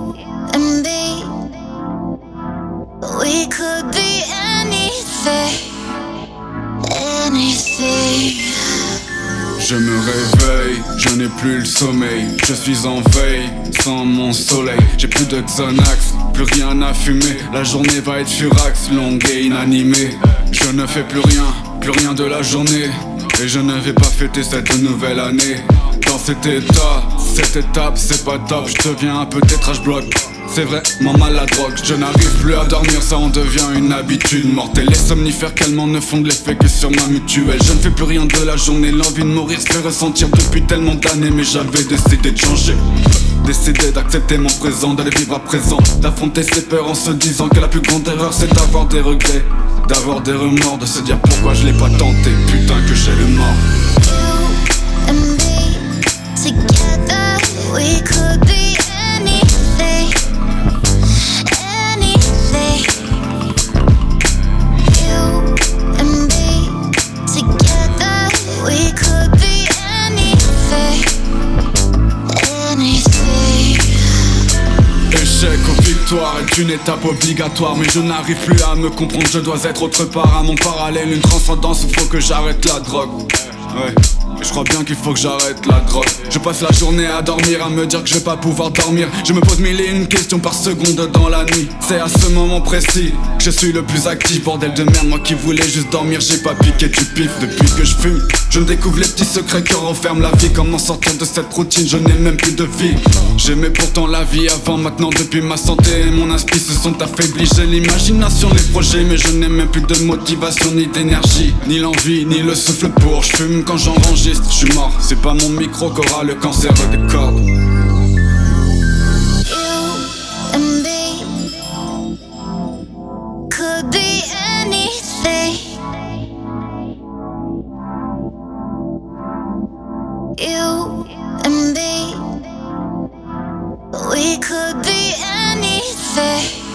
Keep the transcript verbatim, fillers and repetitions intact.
You and me, we could be anything, anything. Je me réveille, je n'ai plus le sommeil. Je suis en veille, sans mon soleil. J'ai plus de Xanax, plus rien à fumer. La journée va être furax, longue et inanimée. Je ne fais plus rien, plus rien de la journée. Et je ne vais pas fêter cette nouvelle année dans cet état. Cette étape c'est pas top, je deviens un peu tétrage-bloc. C'est vraiment mal la drogue, je n'arrive plus à dormir, ça en devient une habitude mortelle. Les somnifères calmants ne font de l'effet que sur ma mutuelle. Je ne fais plus rien de la journée, l'envie de mourir se fait ressentir depuis tellement d'années. Mais j'avais décidé de changer, décidé d'accepter mon présent, d'aller vivre à présent, d'affronter ses peurs en se disant que la plus grande erreur c'est d'avoir des regrets, d'avoir des remords, de se dire pourquoi je l'ai pas tenté, putain que j'ai le mort. You and me, together we could be anything, anything. You and me, together we could be anything, anything. Échec ou victoire est une étape obligatoire. Mais je n'arrive plus à me comprendre, je dois être autre part. À mon parallèle, une transcendance, il faut que j'arrête la drogue. Ouais, et je crois bien qu'il faut que j'arrête la drogue. Je passe la journée à dormir, à me dire que je vais pas pouvoir dormir. Je me pose mille et une questions par seconde dans la nuit. C'est à ce moment précis que je suis le plus actif. Bordel de merde, moi qui voulais juste dormir, j'ai pas piqué du pif. Depuis que je fume, je découvre les petits secrets que renferme la vie. Comment sortir de cette routine, je n'ai même plus de vie. J'aimais pourtant la vie avant, maintenant depuis ma santé et mon inspi se sont affaiblis. J'ai l'imagination, les projets, mais je n'ai même plus de motivation ni d'énergie, ni l'envie, ni le souffle pour. Je fume quand j'enregistre, je suis mort. C'est pas mon micro qu'aura le cancer des cordes. You and me could be anything. You and me, we could be anything.